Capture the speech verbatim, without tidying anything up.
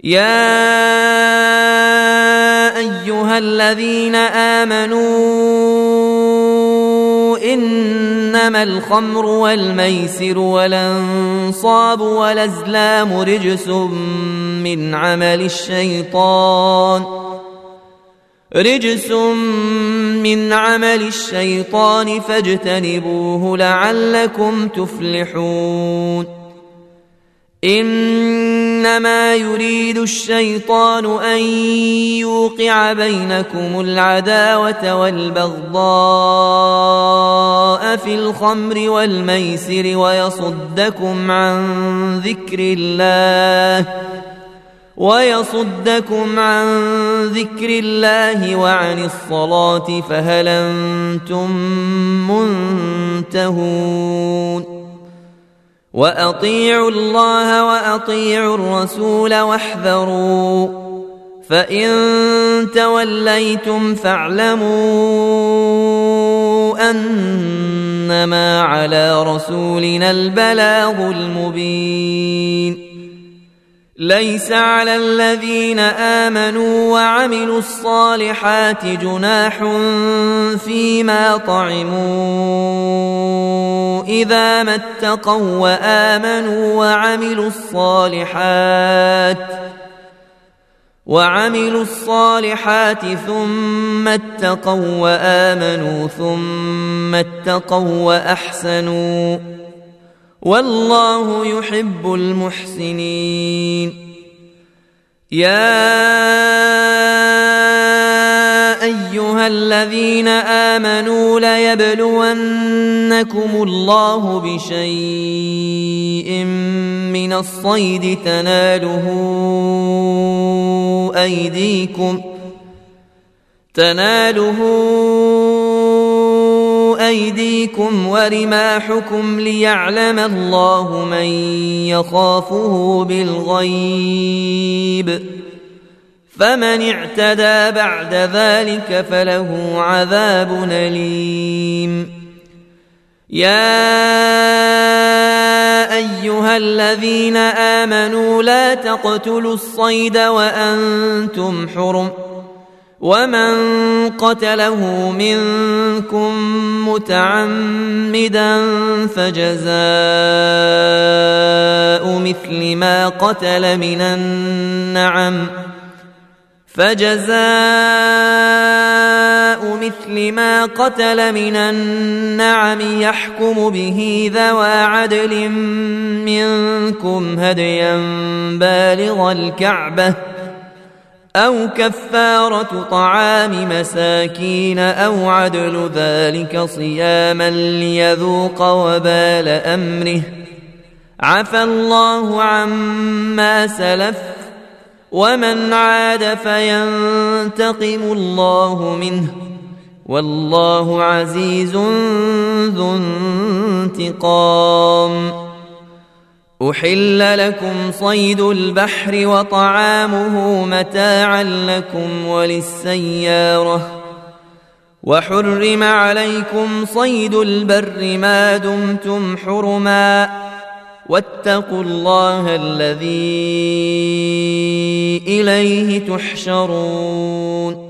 يا أيها الذين آمنوا إنما الخمر والميسر والأنصاب والأزلام رجس من عمل الشيطان رجس من عمل الشيطان فاجتنبوه لعلكم تفلحون إنما يريد الشيطان أن يوقع بينكم العداوة والبغضاء في الخمر والميسر ويصدكم عن ذكر الله ويصدكم عن ذكر الله وعن الصلاة فهل أنتم منتهون وأطيعوا الله وأطيعوا الرسول واحذروا فإن توليتم فاعلموا أنما على رسولنا البلاغ المبين ليس على الذين آمنوا وعملوا الصالحات جناح فيما طعموا إذا ما اتقوا وآمنوا وعملوا الصالحات وعملوا الصالحات ثم اتقوا وآمنوا ثم اتقوا وأحسنوا والله يحب المحسنين يا أيها الذين آمنوا ليبلونكم الله بشيء من الصيد تناله أيديكم تناله أيديكم ورماحكم ليعلم الله من يخافه بالغيب فمن اعتدى بعد ذلك فله عذاب أليم يا أيها الذين آمنوا لا تقتلوا الصيد وأنتم حرم ومن قتله منكم متعمدا فجزاء مثل ما قتل من النعم فجزاء مثل ما قتل من النعم يحكم به ذوى عدل منكم هديا بالغ الكعبة أو كفارة طعام مساكين أو عدل ذلك صياما ليذوق وبال أمره عفى الله عما سلف ومن عاد فينتقم الله منه والله عزيز ذو انتقام أحل لكم صيد البحر وطعامه متاعا لكم وللسيارة وحرم عليكم صيد البر ما دمتم حرما واتقوا الله الذي إليه تحشرون